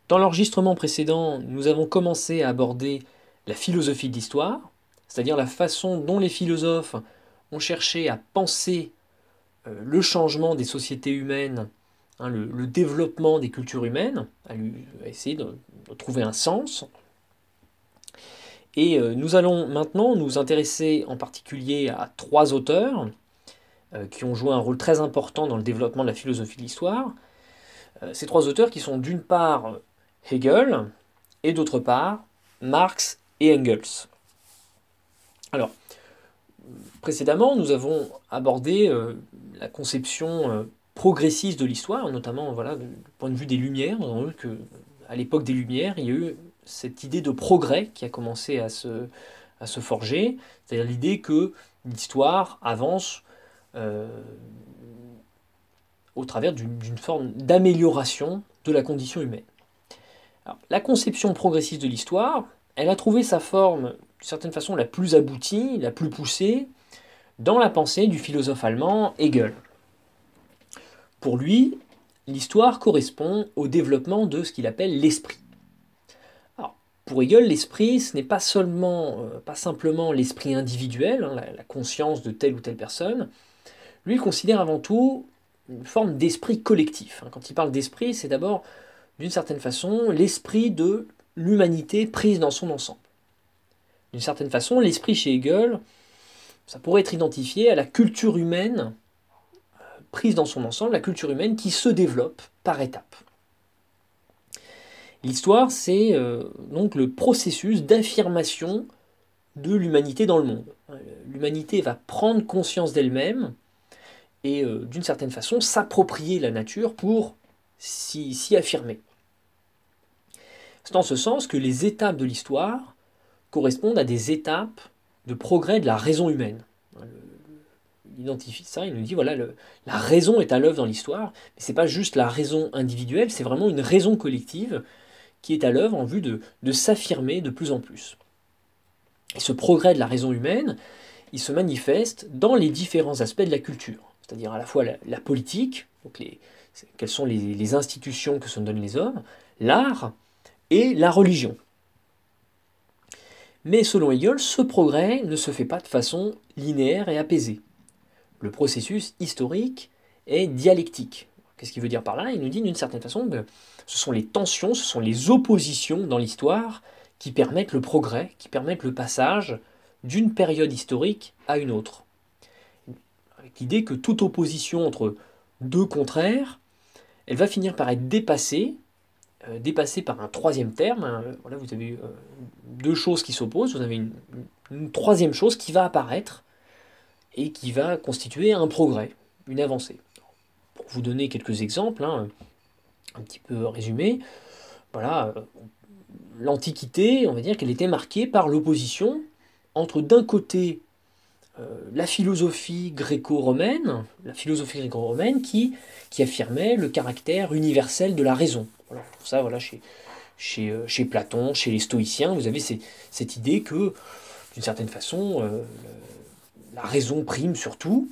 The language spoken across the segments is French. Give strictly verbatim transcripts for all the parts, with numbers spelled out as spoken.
Dans l'enregistrement précédent, nous avons commencé à aborder la philosophie de l'histoire, c'est-à-dire la façon dont les philosophes ont cherché à penser euh, le changement des sociétés humaines, hein, le, le développement des cultures humaines, à, lui- à essayer de, de trouver un sens. Et euh, nous allons maintenant nous intéresser en particulier à trois auteurs euh, qui ont joué un rôle très important dans le développement de la philosophie de l'histoire. Euh, ces trois auteurs qui sont d'une part Hegel et d'autre part Marx et Engels. Alors, précédemment, nous avons abordé euh, la conception euh, progressiste de l'histoire, notamment voilà, du point de vue des Lumières. Nous avons vu que, à l'époque des Lumières, il y a eu cette idée de progrès qui a commencé à se, à se forger, c'est-à-dire l'idée que l'histoire avance euh, au travers d'une d'une forme d'amélioration de la condition humaine. Alors, la conception progressiste de l'histoire, elle a trouvé sa forme, d'une certaine façon, la plus aboutie, la plus poussée, dans la pensée du philosophe allemand Hegel. Pour lui, l'histoire correspond au développement de ce qu'il appelle l'esprit. Alors, pour Hegel, l'esprit, ce n'est pas seulement, euh, pas simplement l'esprit individuel, hein, la, la conscience de telle ou telle personne. Lui, il considère avant tout une forme d'esprit collectif. Quand il parle d'esprit, c'est d'abord, d'une certaine façon, l'esprit de l'humanité prise dans son ensemble. D'une certaine façon, l'esprit chez Hegel, ça pourrait être identifié à la culture humaine prise dans son ensemble, la culture humaine qui se développe par étapes. L'histoire, c'est euh, donc le processus d'affirmation de l'humanité dans le monde. L'humanité va prendre conscience d'elle-même et, euh, d'une certaine façon, s'approprier la nature pour s'y, s'y affirmer. C'est en ce sens que les étapes de l'histoire correspondent à des étapes de progrès de la raison humaine. Il identifie ça, il nous dit voilà, le, la raison est à l'œuvre dans l'histoire, mais c'est pas juste la raison individuelle, c'est vraiment une raison collective qui est à l'œuvre en vue de, de s'affirmer de plus en plus. Et ce progrès de la raison humaine, il se manifeste dans les différents aspects de la culture, c'est-à-dire à la fois la, la politique, donc les, quelles sont les, les institutions que se donnent les hommes, l'art et la religion. Mais selon Hegel, ce progrès ne se fait pas de façon linéaire et apaisée. Le processus historique est dialectique. Qu'est-ce qu'il veut dire par là? Il nous dit d'une certaine façon que ce sont les tensions, ce sont les oppositions dans l'histoire qui permettent le progrès, qui permettent le passage d'une période historique à une autre. Avec l'idée que toute opposition entre deux contraires, elle va finir par être dépassée, euh, dépassée par un troisième terme. Hein. Voilà, vous avez euh, deux choses qui s'opposent, vous avez une, une troisième chose qui va apparaître et qui va constituer un progrès, une avancée. Pour vous donner quelques exemples, hein, un petit peu résumés, voilà, euh, l'Antiquité, on va dire qu'elle était marquée par l'opposition entre d'un côté euh, la philosophie gréco-romaine, la philosophie gréco-romaine qui, qui affirmait le caractère universel de la raison. Voilà, pour ça, voilà, chez, chez, euh, chez Platon, chez les stoïciens, vous avez ces, cette idée que, d'une certaine façon, euh, la raison prime sur tout.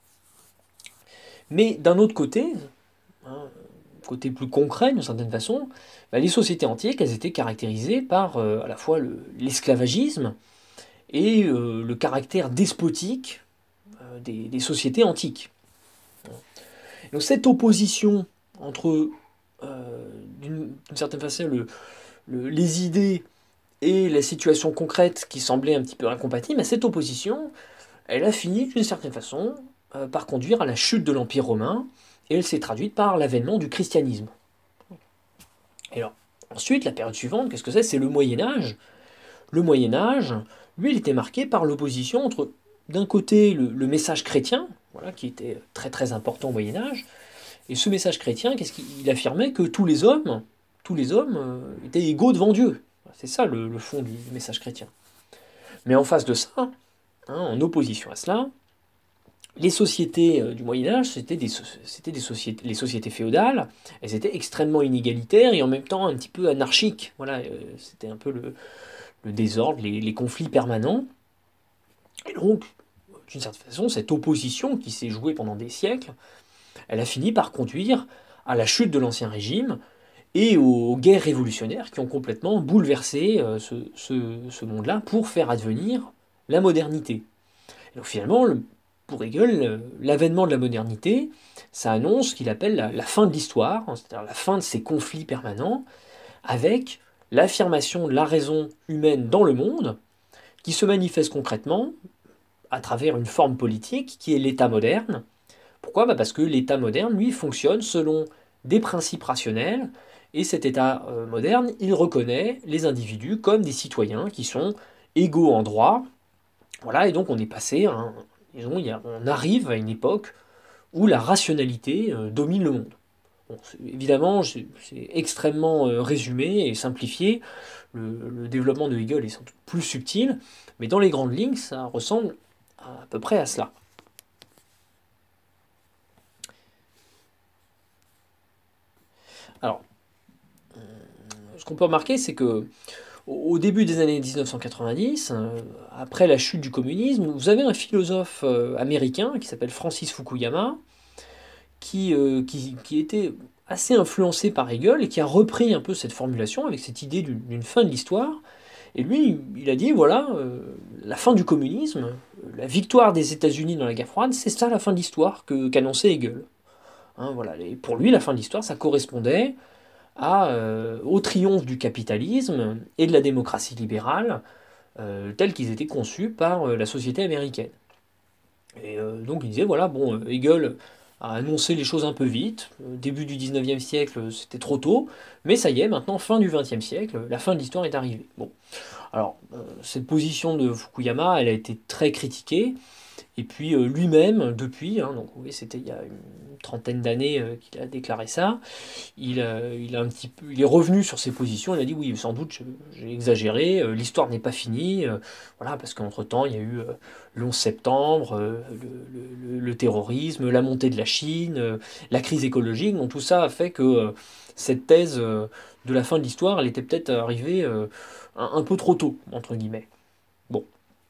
Mais d'un autre côté, hein, côté plus concret d'une certaine façon, bah, les sociétés antiques, elles étaient caractérisées par euh, à la fois le- l'esclavagisme et euh, le caractère despotique euh, des, des sociétés antiques. Donc cette opposition entre, euh, d'une d'une certaine façon, le- le- les idées et la situation concrète qui semblait un petit peu incompatible, bah, cette opposition, elle a fini d'une certaine façon euh, par conduire à la chute de l'Empire romain, et elle s'est traduite par l'avènement du christianisme. Et alors, ensuite, la période suivante, qu'est-ce que c'est? C'est le Moyen Âge. Le Moyen Âge, lui, il était marqué par l'opposition entre, d'un côté, le, le message chrétien, voilà, qui était très très important au Moyen Âge, et ce message chrétien, qu'est-ce qu'il affirmait? Que tous les hommes, tous les hommes euh, étaient égaux devant Dieu. C'est ça le, le fond du, du message chrétien. Mais en face de ça, hein, en opposition à cela, les sociétés euh, du Moyen Âge, c'était des, c'était des sociétés, les sociétés féodales, elles étaient extrêmement inégalitaires et en même temps un petit peu anarchiques. Voilà, euh, c'était un peu le, le désordre, les, les conflits permanents. Et donc, d'une certaine façon, cette opposition qui s'est jouée pendant des siècles, elle a fini par conduire à la chute de l'Ancien Régime et aux guerres révolutionnaires qui ont complètement bouleversé euh, ce, ce- ce monde-là pour faire advenir la modernité. Et donc finalement, le- pour Hegel, euh, l'avènement de la modernité, ça annonce ce qu'il appelle la, la fin de l'histoire, hein, c'est-à-dire la fin de ces conflits permanents, avec l'affirmation de la raison humaine dans le monde, qui se manifeste concrètement à travers une forme politique qui est l'État moderne. Pourquoi? Bah parce que l'État moderne, lui, fonctionne selon des principes rationnels, et cet État euh, moderne, il reconnaît les individus comme des citoyens qui sont égaux en droit. Voilà, et donc on est passé, à un- disons, il y a- on arrive à une époque où la rationalité euh, domine le monde. Bon, c'est- évidemment, c'est c'est extrêmement euh, résumé et simplifié. Le, le développement de Hegel est sans doute plus subtil, mais dans les grandes lignes, ça ressemble à, à peu près à cela. Alors, ce qu'on peut remarquer, c'est que au au début des années mille neuf cent quatre-vingt-dix, euh, après la chute du communisme, vous avez un philosophe euh, américain qui s'appelle Francis Fukuyama, qui, euh, qui, qui était assez influencé par Hegel et qui a repris un peu cette formulation avec cette idée d'une d'une fin de l'histoire. Et lui, il a dit, voilà, euh, la fin du communisme, euh, la victoire des États-Unis dans la guerre froide, c'est ça la fin de l'histoire que qu'annonçait Hegel. Hein, voilà. Et pour lui, la fin de l'histoire, ça correspondait à, euh, au triomphe du capitalisme et de la démocratie libérale, euh, tels qu'ils étaient conçus par euh, la société américaine. Et euh, donc il disait, voilà, bon, euh, Hegel a annoncé les choses un peu vite, euh, début du dix-neuvième siècle, c'était trop tôt, mais ça y est, maintenant, fin du vingtième siècle, la fin de l'histoire est arrivée. Bon, alors, euh, cette position de Fukuyama, elle a été très critiquée, et puis euh, lui-même, depuis, hein, donc oui, c'était il y a une trentaine d'années euh, qu'il a déclaré ça, il, a, il, a un petit peu, il est revenu sur ses positions, il a dit oui, sans doute j'ai exagéré, euh, l'histoire n'est pas finie, euh, voilà, parce qu'entre-temps il y a eu euh, le onze septembre, euh, le, le- le terrorisme, la montée de la Chine, euh, la crise écologique, donc tout ça a fait que euh, cette thèse euh, de la fin de l'histoire, elle était peut-être arrivée euh, un, un peu trop tôt, entre guillemets. Bon,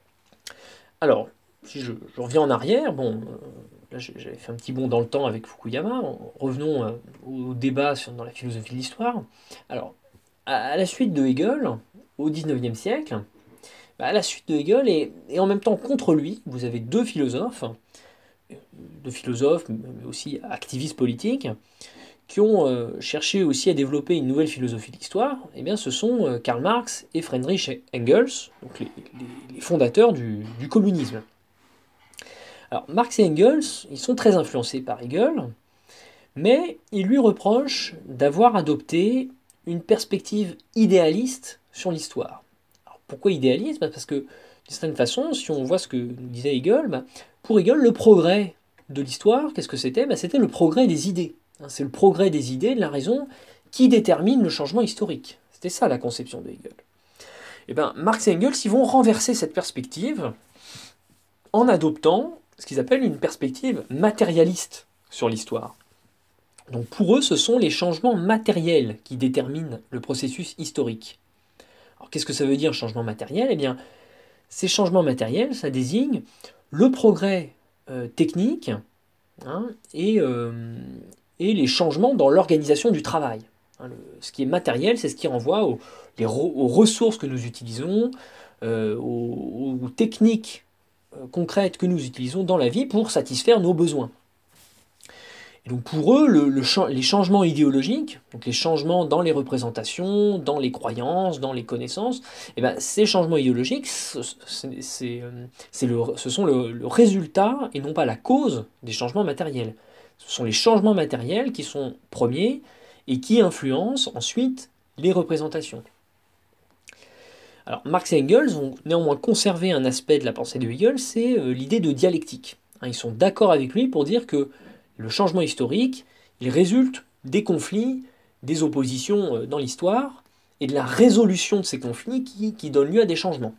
alors, si je, je reviens en arrière, bon, euh, là j'ai- j'avais fait un petit bond dans le temps avec Fukuyama, revenons euh, au débat sur- dans la philosophie de l'histoire. Alors, à, à la suite de Hegel, au dix-neuvième siècle, bah, à la suite de Hegel et, et en même temps contre lui, vous avez deux philosophes, euh, deux philosophes, mais aussi activistes politiques, qui ont euh, cherché aussi à développer une nouvelle philosophie de l'histoire. Eh bien, ce sont euh, Karl Marx et Friedrich Engels, donc les, les- les fondateurs du du communisme. Alors, Marx et Engels, ils sont très influencés par Hegel, mais ils lui reprochent d'avoir adopté une perspective idéaliste sur l'histoire. Alors, pourquoi idéaliste? Bah, parce que, d'une certaine façon, si on voit ce que nous disait Hegel, bah, pour Hegel, le progrès de l'histoire, qu'est-ce que c'était? Bah, c'était le progrès des idées. Hein, c'est le progrès des idées, de la raison, qui détermine le changement historique. C'était ça la conception de Hegel. Et ben, Marx et Engels, ils vont renverser cette perspective en adoptant ce qu'ils appellent une perspective matérialiste sur l'histoire. Donc pour eux, ce sont les changements matériels qui déterminent le processus historique. Alors qu'est-ce que ça veut dire changement matériel? Eh bien, ces changements matériels, ça désigne le progrès euh, technique, hein, et, euh, et les changements dans l'organisation du travail. Hein, le- ce qui est matériel, c'est ce qui renvoie aux, les re- aux ressources que nous utilisons, euh, aux, aux techniques euh, concrètes que nous utilisons dans la vie pour satisfaire nos besoins. Et donc pour eux, le, le cha- les changements idéologiques, donc les changements dans les représentations, dans les croyances, dans les connaissances, eh ben, ces changements idéologiques, ce, c'est- c'est, euh, c'est le- ce sont le, le résultat et non pas la cause des changements matériels. Ce sont les changements matériels qui sont premiers et qui influencent ensuite les représentations. Alors Marx et Engels ont néanmoins conservé un aspect de la pensée de Hegel, c'est euh, l'idée de dialectique. Hein, ils sont d'accord avec lui pour dire que le changement historique, il résulte des conflits, des oppositions euh, dans l'histoire, et de la résolution de ces conflits qui, qui donne lieu à des changements.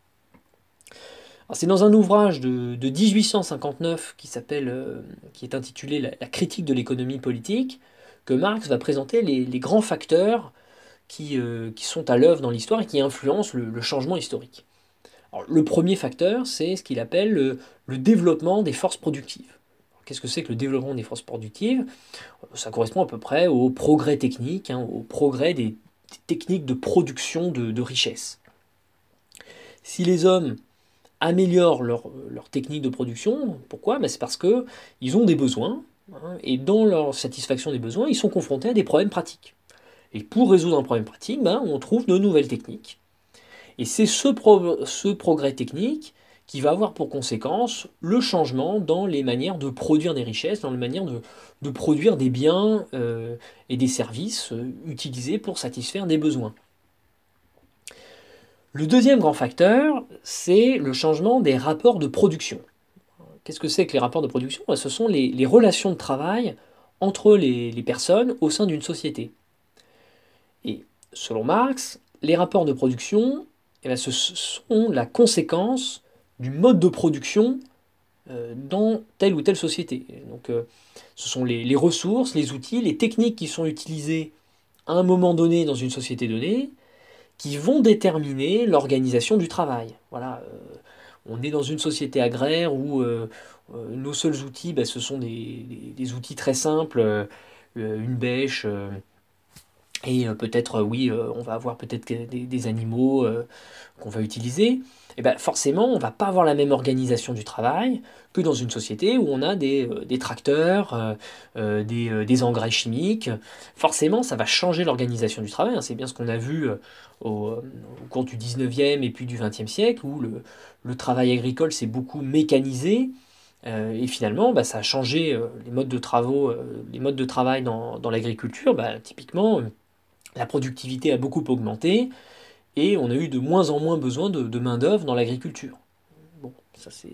Alors, c'est dans un ouvrage de, de mille huit cent cinquante-neuf qui, s'appelle, euh, qui est intitulé la, la critique de l'économie politique que Marx va présenter les, les grands facteurs qui, euh, qui sont à l'œuvre dans l'histoire et qui influencent le, le changement historique. Alors, le premier facteur, c'est ce qu'il appelle le, le développement des forces productives. qu'est-ce que c'est que le développement des forces productives? Ça correspond à peu près au progrès technique, hein, au progrès des, des techniques de production de, de richesse. Si les hommes améliorent leur, leur technique de production, pourquoi? Ben c'est parce qu'ils ont des besoins, hein, et dans leur satisfaction des besoins, ils sont confrontés à des problèmes pratiques. Et pour résoudre un problème pratique, ben, on trouve de nouvelles techniques. Et c'est ce, pro ce progrès technique qui va avoir pour conséquence le changement dans les manières de produire des richesses, dans les manières de, de produire des biens euh, et des services euh, utilisés pour satisfaire des besoins. Le deuxième grand facteur, c'est le changement des rapports de production. Qu'est-ce que c'est que les rapports de production? Ce sont les, les relations de travail entre les, les personnes au sein d'une société. Et selon Marx, les rapports de production, eh bien, ce sont la conséquence du mode de production euh, dans telle ou telle société. Donc, euh, ce sont les, les ressources, les outils, les techniques qui sont utilisées à un moment donné dans une société donnée qui vont déterminer l'organisation du travail. Voilà, euh, on est dans une société agraire où euh, euh, nos seuls outils, bah, ce sont des, des, des outils très simples, euh, une bêche, euh, et euh, peut-être, euh, oui, euh, on va avoir peut-être des, des animaux euh, qu'on va utiliser. Et ben forcément, on ne va pas avoir la même organisation du travail que dans une société où on a des, euh, des tracteurs, euh, euh, des, euh, des engrais chimiques. Forcément, ça va changer l'organisation du travail, hein. C'est bien ce qu'on a vu euh, au, euh, au cours du dix-neuvième et puis du vingtième siècle, où le, le travail agricole s'est beaucoup mécanisé. Euh, et finalement, bah, ça a changé euh, les modes de travaux, euh, les modes de travail dans, dans l'agriculture. Bah, typiquement, la productivité a beaucoup augmenté et on a eu de moins en moins besoin de, de main-d'œuvre dans l'agriculture. Bon, ça c'est.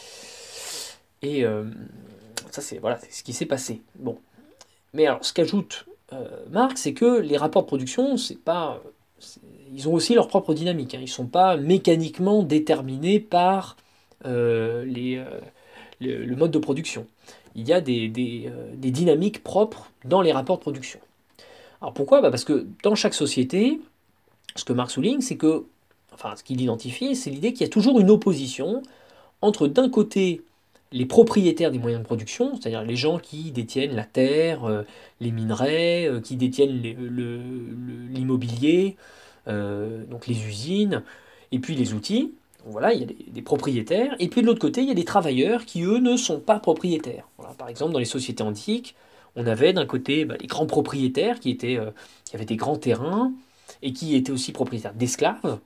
Et euh, ça c'est voilà, c'est ce qui s'est passé. Bon. Mais alors, ce qu'ajoute euh, Marx, c'est que les rapports de production, c'est pas. c'est- Ils ont aussi leur propre dynamique, hein. Ils ne sont pas mécaniquement déterminés par euh, les, euh, le, le mode de production. Il y a des, des, euh, des dynamiques propres dans les rapports de production. Alors pourquoi? Bah parce que dans chaque société, ce que Marx souligne, c'est que, enfin, ce qu'il identifie, c'est l'idée qu'il y a toujours une opposition entre, d'un côté, les propriétaires des moyens de production, c'est-à-dire les gens qui détiennent la terre, euh, les minerais, euh, qui détiennent les- le- le- l'immobilier, euh, donc les usines, et puis les outils. Donc voilà, il y a des, des propriétaires. Et puis de l'autre côté, il y a des travailleurs qui, eux, ne sont pas propriétaires. Voilà, par exemple, dans les sociétés antiques, on avait d'un côté bah, les grands propriétaires qui, étaient, euh, qui avaient des grands terrains et qui étaient aussi propriétaires d'esclaves.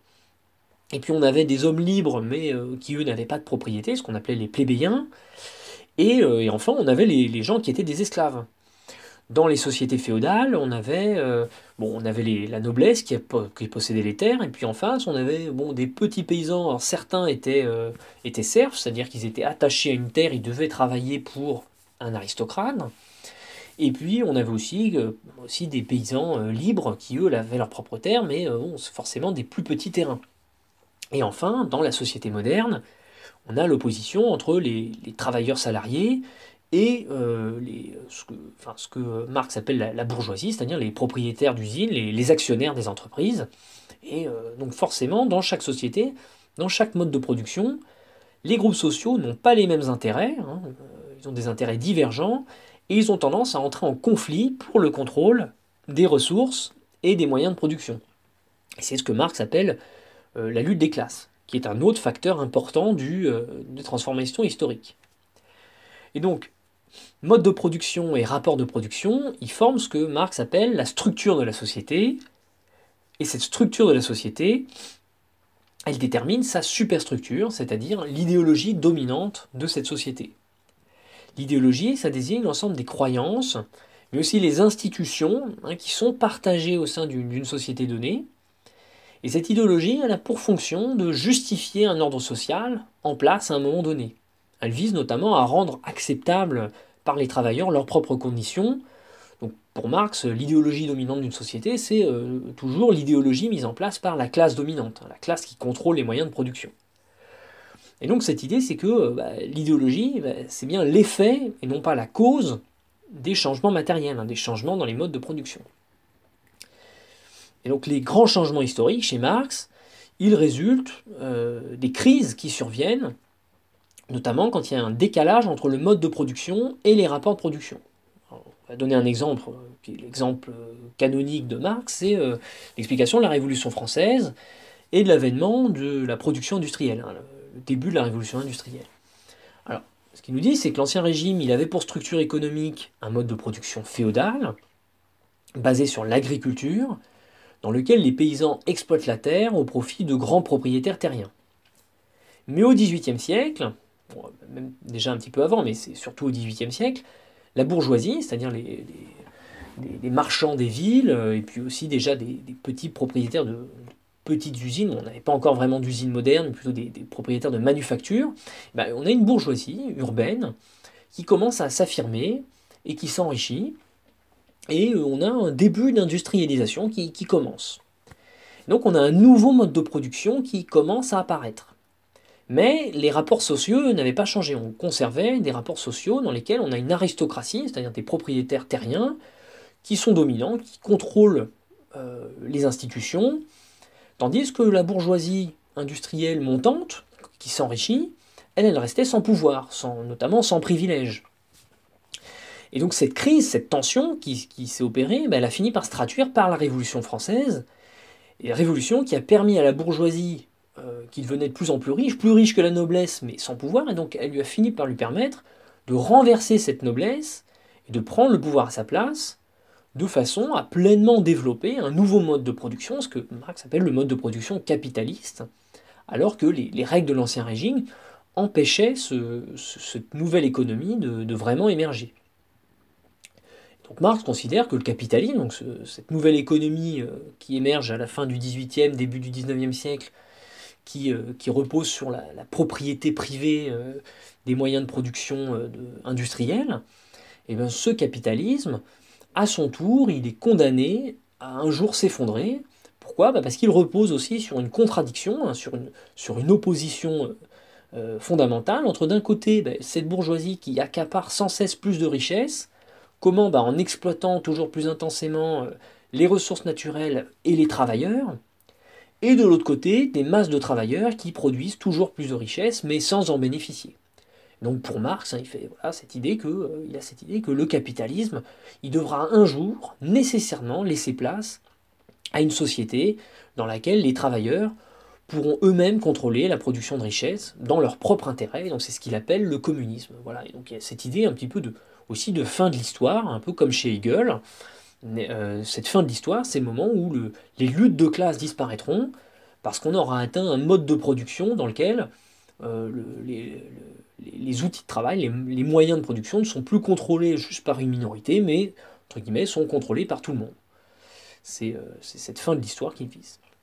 Et puis on avait des hommes libres, mais euh, qui eux n'avaient pas de propriété, ce qu'on appelait les plébéiens. Et, euh, et enfin, on avait les, les gens qui étaient des esclaves. Dans les sociétés féodales, on avait, euh, bon, on avait les- la noblesse qui, a po- qui possédait les terres, et puis en face, on avait bon, des petits paysans. Alors, certains étaient, euh, étaient serfs, c'est-à-dire qu'ils étaient attachés à une terre, ils devaient travailler pour un aristocrate. Et puis, on avait aussi, euh, aussi des paysans euh, libres qui, eux, avaient leur propre terre, mais euh, bon, c'est forcément des plus petits terrains. Et enfin, dans la société moderne, on a l'opposition entre les, les travailleurs salariés et euh, les, ce, que, enfin, ce que Marx appelle la, la bourgeoisie, c'est-à-dire les propriétaires d'usines, les, les actionnaires des entreprises. Et euh, donc forcément, dans chaque société, dans chaque mode de production, les groupes sociaux n'ont pas les mêmes intérêts, hein, euh, ils ont des intérêts divergents, et ils ont tendance à entrer en conflit pour le contrôle des ressources et des moyens de production. Et c'est ce que Marx appelle euh, la lutte des classes, qui est un autre facteur important du, euh, des transformations historiques. Et donc, mode de production et rapport de production, ils forment ce que Marx appelle la structure de la société, et cette structure de la société, elle détermine sa superstructure, c'est-à-dire l'idéologie dominante de cette société. L'idéologie, ça désigne l'ensemble des croyances, mais aussi les institutions hein, qui sont partagées au sein d'une d'une société donnée. Et cette idéologie, elle a pour fonction de justifier un ordre social en place à un moment donné. Elle vise notamment à rendre acceptable par les travailleurs leurs propres conditions. Donc pour Marx, l'idéologie dominante d'une société, c'est euh, toujours l'idéologie mise en place par la classe dominante, la classe qui contrôle les moyens de production. Et donc cette idée, c'est que euh, bah, l'idéologie, bah, c'est bien l'effet et non pas la cause des changements matériels, hein, des changements dans les modes de production. Et donc les grands changements historiques chez Marx, ils résultent euh, des crises qui surviennent notamment quand il y a un décalage entre le mode de production et les rapports de production. Alors, on va donner un exemple, euh, qui est l'exemple euh, canonique de Marx, c'est euh, l'explication de la Révolution française et de l'avènement de la production industrielle, hein, le le début de la Révolution industrielle. Alors, ce qu'il nous dit, c'est que l'Ancien Régime, il avait pour structure économique un mode de production féodal, basé sur l'agriculture, dans lequel les paysans exploitent la terre au profit de grands propriétaires terriens. Mais au dix-huitième siècle, bon, même déjà un petit peu avant, mais c'est surtout au dix-huitième siècle, la bourgeoisie, c'est-à-dire les, les- les- les marchands des villes, euh, et puis aussi déjà des, des petits propriétaires de petites usines, on n'avait pas encore vraiment d'usines modernes, mais plutôt des, des propriétaires de manufactures, ben, on a une bourgeoisie urbaine qui commence à s'affirmer et qui s'enrichit, et euh, on a un début d'industrialisation qui, qui commence. Donc on a un nouveau mode de production qui commence à apparaître. Mais les rapports sociaux eux, n'avaient pas changé. On conservait des rapports sociaux dans lesquels on a une aristocratie, c'est-à-dire des propriétaires terriens, qui sont dominants, qui contrôlent euh, les institutions, tandis que la bourgeoisie industrielle montante, qui s'enrichit, elle, elle restait sans pouvoir, sans, notamment sans privilège. Et donc cette crise, cette tension qui, qui s'est opérée, ben, elle a fini par se traduire par la Révolution française, et la Révolution qui a permis à la bourgeoisie, euh, qui devenait de plus en plus riche, plus riche que la noblesse, mais sans pouvoir, et donc elle lui a fini par lui permettre de renverser cette noblesse et de prendre le pouvoir à sa place, de façon à pleinement développer un nouveau mode de production, ce que Marx appelle le mode de production capitaliste, alors que les, les règles de l'Ancien Régime empêchaient ce- ce- cette nouvelle économie de, de vraiment émerger. Donc Marx considère que le capitalisme, donc ce- cette nouvelle économie euh, qui émerge à la fin du dix-huitième, début du dix-neuvième siècle, qui, euh, qui repose sur la, la propriété privée euh, des moyens de production euh, de- industriels, et bien ce capitalisme, à son tour, il est condamné à un jour s'effondrer. Pourquoi? Bah, parce qu'il repose aussi sur une contradiction, hein, sur, une, sur une opposition euh, fondamentale entre d'un côté bah, cette bourgeoisie qui accapare sans cesse plus de richesses. Comment? Bah, en exploitant toujours plus intensément euh, les ressources naturelles et les travailleurs, et de l'autre côté, des masses de travailleurs qui produisent toujours plus de richesses, mais sans en bénéficier. Donc pour Marx, hein, il fait voilà, cette idée que, euh, il a cette idée que le capitalisme, il devra un jour nécessairement laisser place à une société dans laquelle les travailleurs pourront eux-mêmes contrôler la production de richesses dans leur propre intérêt. Donc c'est ce qu'il appelle le communisme. Voilà. Et donc il y a cette idée un petit peu de, aussi de fin de l'histoire, un peu comme chez Hegel. Mais, euh, cette fin de l'histoire, c'est le moment où le- les luttes de classe disparaîtront parce qu'on aura atteint un mode de production dans lequel euh, le- les, le- les outils de travail, les, les moyens de production ne sont plus contrôlés juste par une minorité, mais entre guillemets sont contrôlés par tout le monde. C'est euh, c'est cette fin de l'histoire qu'il vise.